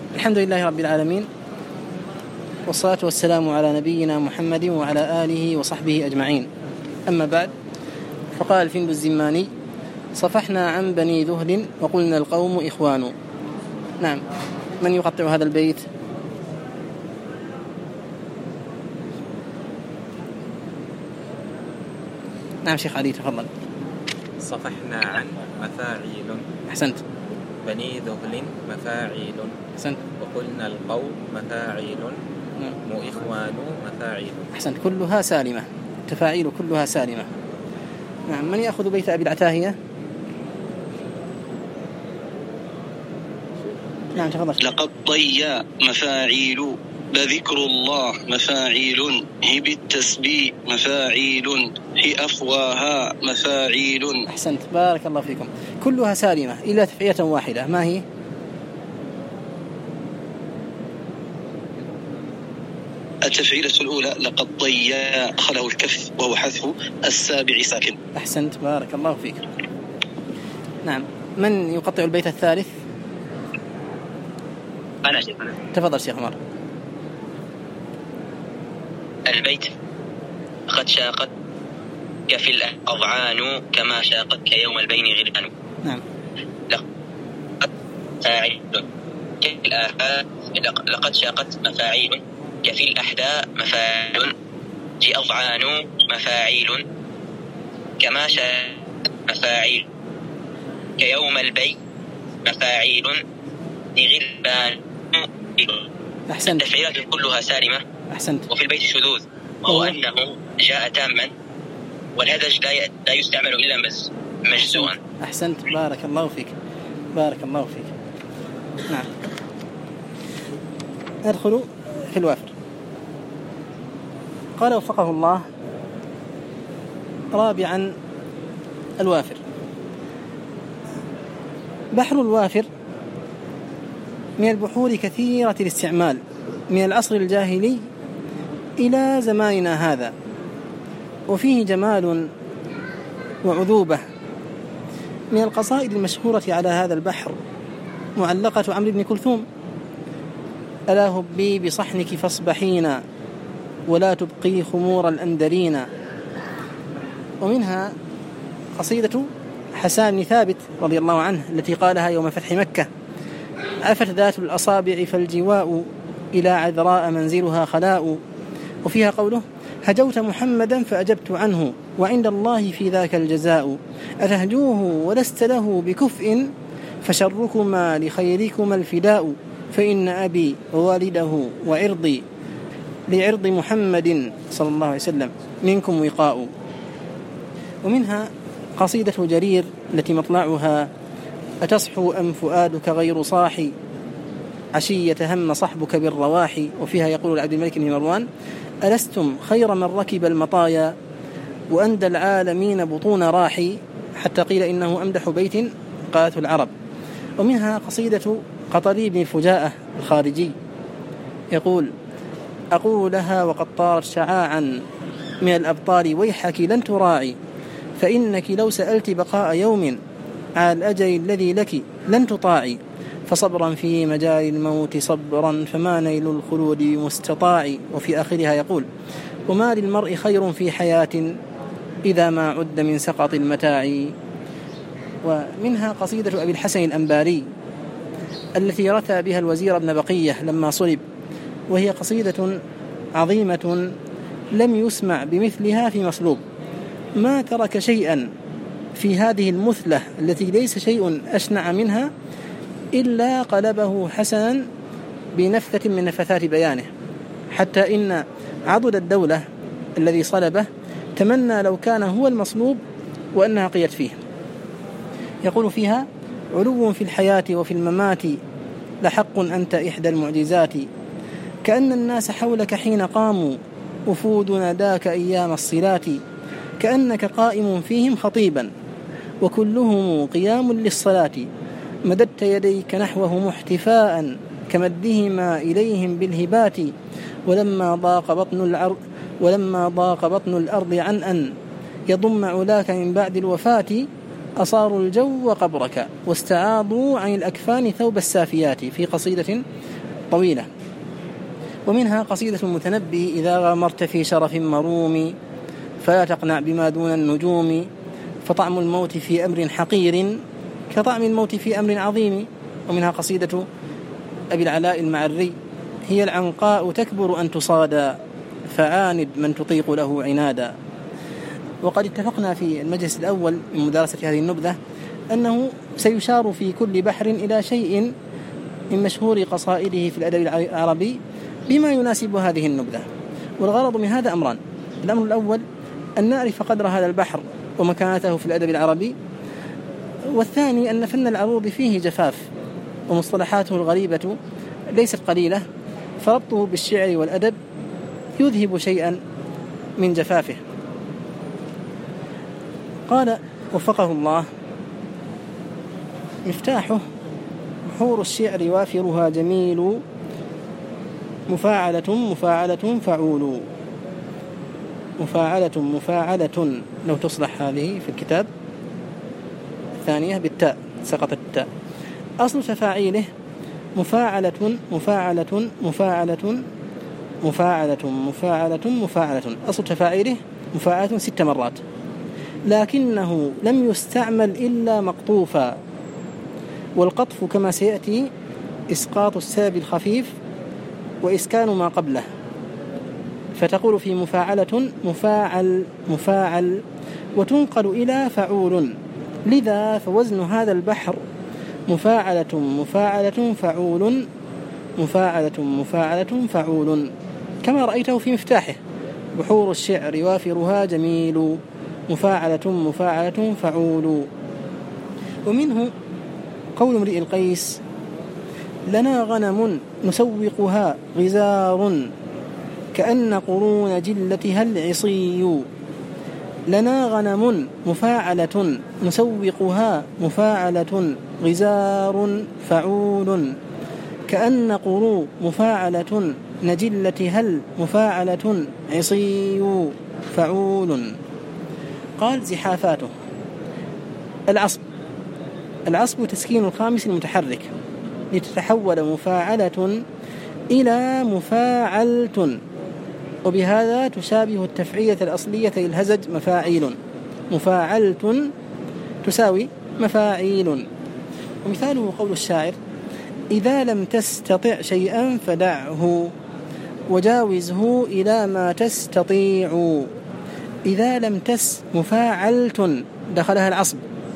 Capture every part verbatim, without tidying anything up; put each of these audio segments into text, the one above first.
الحمد لله رب العالمين، والصلاة والسلام على نبينا محمد وعلى آله وصحبه أجمعين. أما بعد، فقال الفند الزماني: صفحنا عن بني ذهل وقلنا القوم إخوان. نعم، من يقطع هذا البيت؟ نعم شيخ علي تفضل. صفحنا عن مفاعيل. أحسنت. بني ذهل مفاعيل. أحسنت. وقلنا القوم مفاعيل. نعم. وإخوان مفاعيل. أحسنت، كلها سالمة، تفاعيل كلها سالمة. نعم، من يأخذ بيت أبي العتاهية؟ نعم تفضل. لقد ضيا مفاعيل بذكر الله مفاعيل هي بالتسبيح مفاعيل هي أفواها مفاعيل. أحسنت، بارك الله فيكم. كلها سالمة إلا تفعية واحدة، ما هي؟ التفعيلة الأولى لقد ضيا خله الكف وهو حذف السابع ساكن. أحسنت، بارك الله فيك. نعم، من يقطع البيت الثالث؟ أنا شيخ. أنا تفضل شيخ عمر. البيت: قد شاقت كفي الأضعان كما شاقتك يوم البين غلبان. نعم. لقد فاعل لقد شاقت مفاعيل كفي الأحداء مفاعل في أضعان مفاعيل كما شاقت مفاعيل كيوم البين مفاعيل لغلبان. أحسنت. التفعيلات كلها سالمة. أحسنت. وفي البيت شذوذ، وهو أنه جاء تاما والهدج لا يستعمل إلا بس مجزوعا. أحسنت، بارك الله فيك، بارك الله فيك. نعم، ندخل في الوافر. قال وفقه الله: رابعا الوافر. بحر الوافر من البحور كثيرة الاستعمال من العصر الجاهلي إلى زماننا هذا، وفيه جمال وعذوبة. من القصائد المشهورة على هذا البحر معلقة عمرو بن كلثوم: ألا هبي بصحنك فاصبحينا ولا تبقي خمور الأندرين. ومنها قصيدة حسان بن ثابت رضي الله عنه التي قالها يوم فتح مكة: عفت ذات الأصابع فالجواء إلى عذراء منزلها خلاء. وفيها قوله: هجوت محمدا فأجبت عنه وعند الله في ذاك الجزاء. أتهجوه ولست له بكفء فشركما لخيركما الفداء. فإن أبي ووالده وعرضي لعرض محمد صلى الله عليه وسلم منكم وقاء. ومنها قصيدة جرير التي مطلعها: أتصحو أم فؤادك غير صاحي عشية هم صحبك بالرواحي. وفيها يقول لعبد الملك بن مروان: ألستم خير من ركب المطايا وأندى العالمين بطون راحي. حتى قيل إنه أمدح بيت قالته العرب. ومنها قصيدة قطري بن الفجاءة الخارجي يقول: أقول لها وقد طارت شعاعا من الأبطال ويحك لن تراعي، فإنك لو سألت بقاء يوم على الأجل الذي لك لن تطاعي، فصبرا في مجال الموت صبرا فما نيل الخلود بمستطاع. وفي آخرها يقول: وما للمرء خير في حياة إذا ما عد من سقط المتاع. ومنها قصيدة أبي الحسن الأنباري التي رثى بها الوزير ابن بقية لما صلب، وهي قصيدة عظيمة لم يسمع بمثلها في مصلوب. ما ترك شيئا في هذه المثلة التي ليس شيء أشنع منها إلا قلبه حسنا بنفثة من نفثات بيانه، حتى إن عضد الدولة الذي صلبه تمنى لو كان هو المصلوب وأنها قيت فيه. يقول فيها: علو في الحياة وفي الممات لحق أنت إحدى المعجزات، كأن الناس حولك حين قاموا وفود ناداك أيام الصلات، كأنك قائم فيهم خطيبا وكلهم قيام للصلاة، مددت يديك نحوهم احتفاء كمدهما إليهم بالهبات، ولما ضاق بطن الأرض ولما ضاق بطن الأرض عن أن يضم علاك من بعد الوفاة أصاروا الجو قبرك واستعاضوا عن الأكفان ثوب السافيات. في قصيدة طويلة. ومنها قصيدة المتنبي: إذا غامرت في شرف مروم فلا تقنع بما دون النجوم، فطعم الموت في أمر حقير كطعم الموت في أمر عظيم. ومنها قصيدة أبي العلاء المعري: هي العنقاء تكبر أن تصادى فعاند من تطيق له عنادا. وقد اتفقنا في المجلس الأول من مدارسة هذه النبذة أنه سيشار في كل بحر إلى شيء من مشهور قصائده في الأدب العربي بما يناسب هذه النبذة. والغرض من هذا أمران: الأمر الأول أن نعرف قدر هذا البحر ومكانته في الأدب العربي، والثاني أن فن العروض فيه جفاف ومصطلحاته الغريبة ليست قليلة، فربطه بالشعر والأدب يذهب شيئا من جفافه. قال وفقه الله: مفتاحه بحور الشعر وافرها جميل، مفاعلة مفاعلة فعول. مفاعلة مفاعلة لو تصلح هذه في الكتاب، الثانية بالتاء سقطت التاء. أصل تفاعيله مفاعلة مفاعلة مفاعلة مفاعلة مفاعلة مفاعلة. أصل تفاعيله مفاعلة ست مرات، لكنه لم يستعمل إلا مقطوفا. والقطف كما سيأتي إسقاط السبب الخفيف وإسكان ما قبله، فتقول في مفاعلة مفاعل مفاعل وتنقل إلى فعول. لذا فوزن هذا البحر مفاعلة مفاعلة فعول مفاعلة مفاعلة فعول، كما رأيته في مفتاحه: بحور الشعر وافرها جميل، مفاعلة مفاعلة فعول. ومنه قول امرئ القيس: لنا غنم نسوقها غزار كأن قرون جلتها العصي. لنا غنم مفاعلة نسوقها مفاعلة غزار فعول كأن قرو مفاعلة نجلتها المفاعلة عصي فعول. قال زحافاته: العصب العصب تسكين الخامس المتحرك لتتحول مفاعلة إلى مفاعلة، وبهذا تشابه التفعيلة الأصلية للهزج مفاعيل. مفاعلة تساوي مفاعيل. ومثاله قول الشاعر: إذا لم تستطع شيئا فدعه وجاوزه إلى ما تستطيع. إذا لم تس مفاعلة دخلها العصب،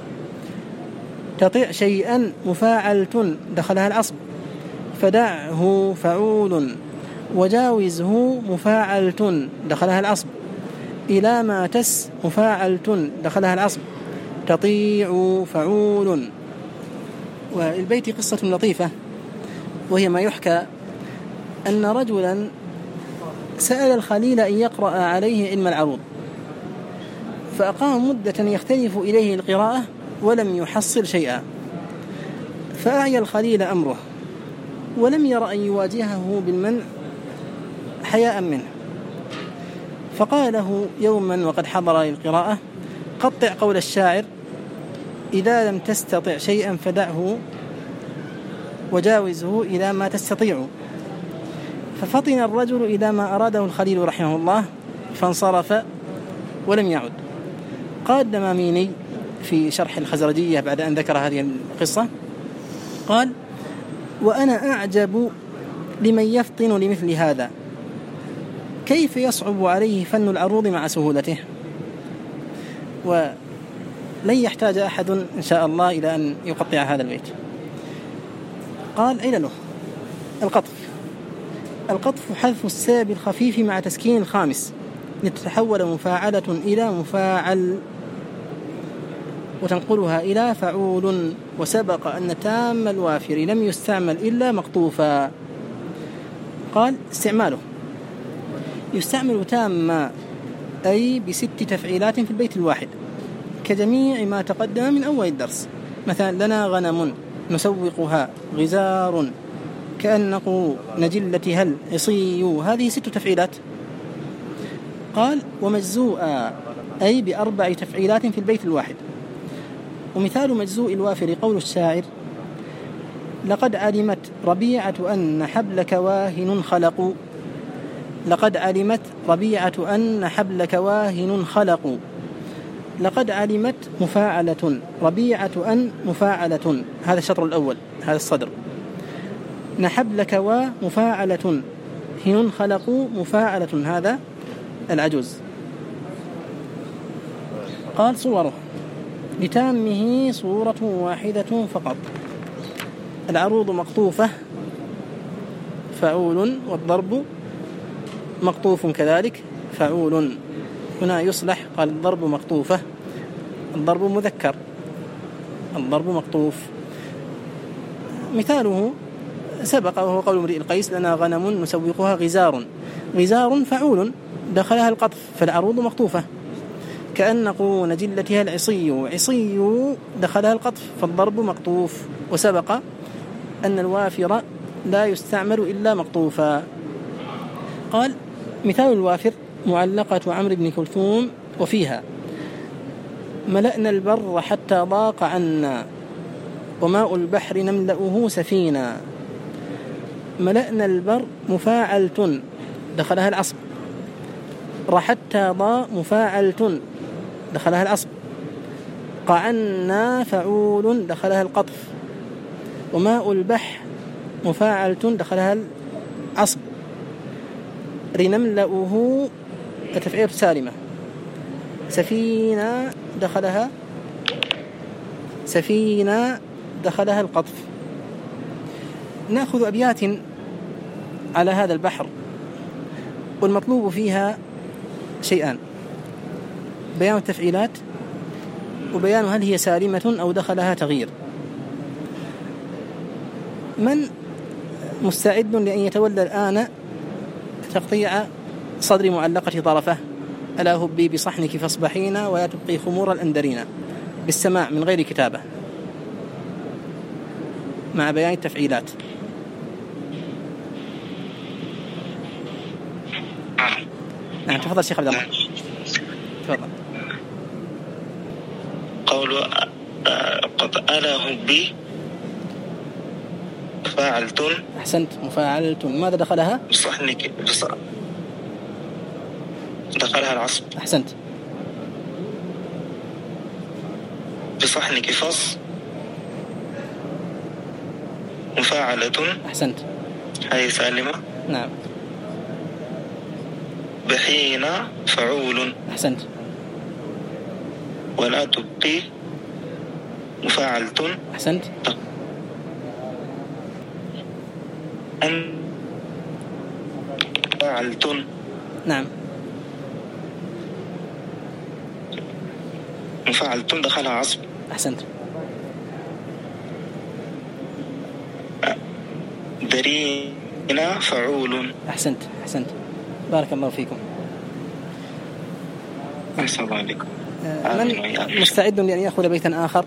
تطيع شيئا مفاعلة دخلها العصب، فدعه فعول، وجاوزه مفاعلة دخلها العصب، إلى ما تس مفاعلة دخلها العصب، تطيع فعول. والبيت قصة لطيفة، وهي ما يحكى أن رجلا سأل الخليل أن يقرأ عليه علم العروض، فأقام مدة يختلف إليه القراءة ولم يحصل شيئا، فأعيا الخليل أمره ولم يرى أن يواجهه بالمنع حياء منه، فقال له يوما وقد حضر للقراءة: قطع قول الشاعر: إذا لم تستطع شيئا فدعه وجاوزه إلى ما تستطيع. ففطن الرجل إلى ما أراده الخليل رحمه الله فانصرف ولم يعد. قال الدماميني في شرح الخزرجية بعد أن ذكر هذه القصة، قال: وأنا أعجب لمن يفطن لمثل هذا، كيف يصعب عليه فن العروض مع سهولته؟ ولن يحتاج أحد إن شاء الله إلى أن يقطع هذا البيت. قال: علله القطف القطف حذف السبب الخفيف مع تسكين الخامس لتتحول مفاعلة إلى مفاعل وتنقلها إلى فعول. وسبق أن تام الوافر لم يستعمل إلا مقطوفا. قال: استعماله يستعمل تام أي بست تفعيلات في البيت الواحد كجميع ما تقدم من أول الدرس. مثلا: لنا غنم نسوقها غزار كأن قرو نجلتها العصي، هذه ست تفعيلات. قال: ومجزوءا أي بأربع تفعيلات في البيت الواحد. ومثال مجزوء الوافر قول الشاعر: لقد علمت ربيعة أن حبلك واهن خلق. لقد علمت ربيعة أن حبلك واهن خلق. لقد علمت مفاعلة، ربيعة أن مفاعلة. هذا الشطر الأول، هذا الصدر. نحبلك ومفاعلة، هن خلقوا مفاعلة، هذا العجوز. قال صوره لتامه صورة واحدة فقط. العروض مقطوفة فعول، والضرب مقطوف كذلك فعول. هنا يصلح، قال الضرب مقطوفة، الضرب مذكر، الضرب مقطوف. مثاله سبق وهو قول امرئ القيس: لنا غنم نسوقها غزار. غزار فعول دخلها القطف، فالعروض مقطوفة. كأن قرون جلتها العصي، عصي دخلها القطف، فالضرب مقطوف. وسبق أن الوافر لا يستعمل إلا مقطوفا. قال مثال الوافر: معلقة عمرو بن كلثوم وفيها: ملأنا البر حتى ضاق عنا، وماء البحر نملأه سفينا. ملأنا البر مفاعلة دخلها العصب. رحتى ضاء مفاعلة دخلها العصب. قعنا فعول دخلها القطف. وماء البحر مفاعلة دخلها العصب. رنملأه التفعيل سالمة. سفينة دخلها سفينة دخلها القطف. نأخذ أبيات على هذا البحر، والمطلوب فيها شيئان: بيان التفعيلات، وبيان هل هي سالمة أو دخلها تغيير. من مستعد لأن يتولى الآن تقطيع صدر معلقة طرفه؟ ألا هبي بصحنك فاصبحين ولا تبقي خمور الأندرين، بالسماع من غير كتابة مع بيان التفعيلات. نعم تفضل شيخ عبد الله. تفضل. قول قد ألا هبي فاعلتم. أحسنت، مفاعلة. ماذا دخلها؟ بصحنك بص... دخلها العصب. أحسنت. بصحنك فص مفاعلة. أحسنت، هذه سالمة. نعم. بحين فعول. أحسنت. ولا تبقي مفاعلة. أحسنت. مفاعلة. نعم. مفاعلة دخلها عصب. أحسنت. درينا فعول. أحسنت أحسنت، بارك الله فيكم. أحسن الله عليكم. من مستعد لأن يأخذ بيتا آخر؟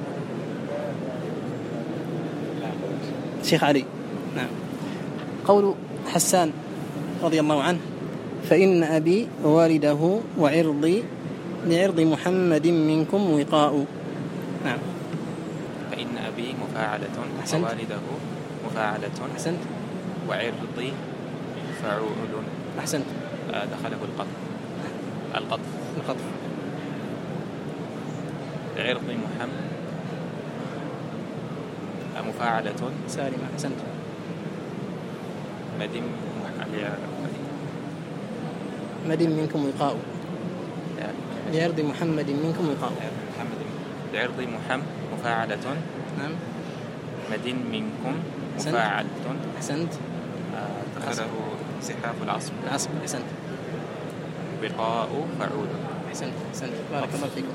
شيخ علي. نعم. قول حسان رضي الله عنه: فإن أبي ووالده وعرضي لعرض محمد منكم وقاء. نعم. فإن أبي مفاعلة ووالده مفاعلة. أحسنت. وعرضي فعول. أحسنت. دخله القطف. القطف القطف. عرض محمد مفاعلة سالمة. أحسنت. مدم مدم منكم وقاء. لعرض محمد منكم وقاء. لعرض محمد مفاعلة. نعم. مدن منكم مفاعلة. أحسنت. دخله زحاف العصب. العصب. أحسنت. وقاء فعول. أحسنت أحسنت، بارك الله فيكم.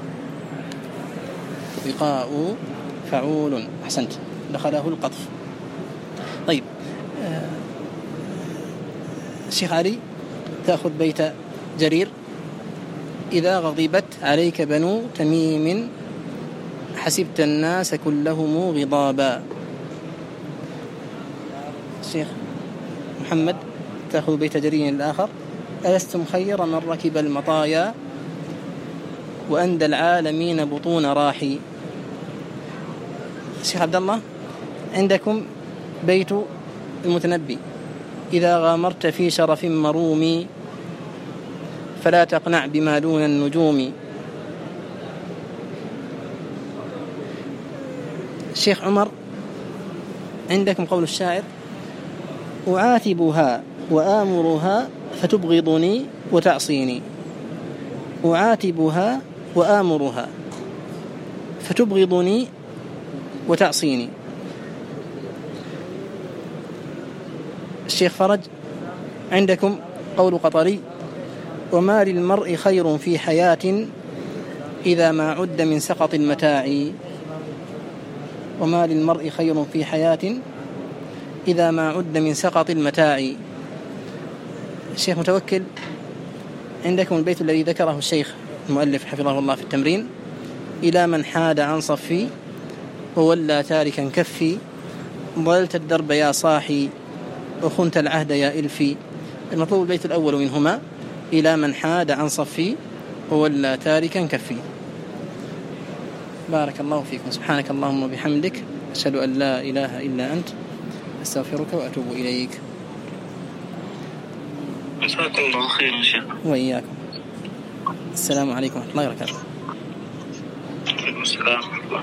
وقاء فعول. أحسنت، دخله القطف. طيب آه. الشيخ علي تأخذ بيت جرير: إذا غضبت عليك بنو تميم حسبت الناس كلهم غضابا. الشيخ محمد تأخذ بيت جرير الآخر: ألستم خير من ركب المطايا وأندى العالمين بطون راحي. الشيخ عبد الله عندكم بيت المتنبي: إذا غامرت في شرف مروم فلا تقنع بما دون النجوم. الشيخ عمر عندكم قول الشاعر: أعاتبها وآمرها فتبغضني وتعصيني. أعاتبها وآمرها فتبغضني وتعصيني. الشيخ فرج عندكم قول قطري: وما للمرء خير في حياة إذا ما عد من سقط المتاع. وما للمرء خير في حياة إذا ما عد من سقط المتاع. الشيخ متوكل عندكم البيت الذي ذكره الشيخ المؤلف حفظه الله في التمرين: إلى من حاد عن صفي وولى تاركا كفي، ضللت الدرب يا صاحي وخنت العهد يا إلفي. المطلوب البيت الأول منهما: إلى من حاد عن صفي وولى تاركا كفي. بارك الله فيكم. سبحانك اللهم وبحمدك، أشهد أن لا إله إلا أنت، أستغفرك وأتوب إليك. جزاكم الله خيرا شيخ. وإياكم. السلام عليكم ورحمة الله وبركاته. السلام.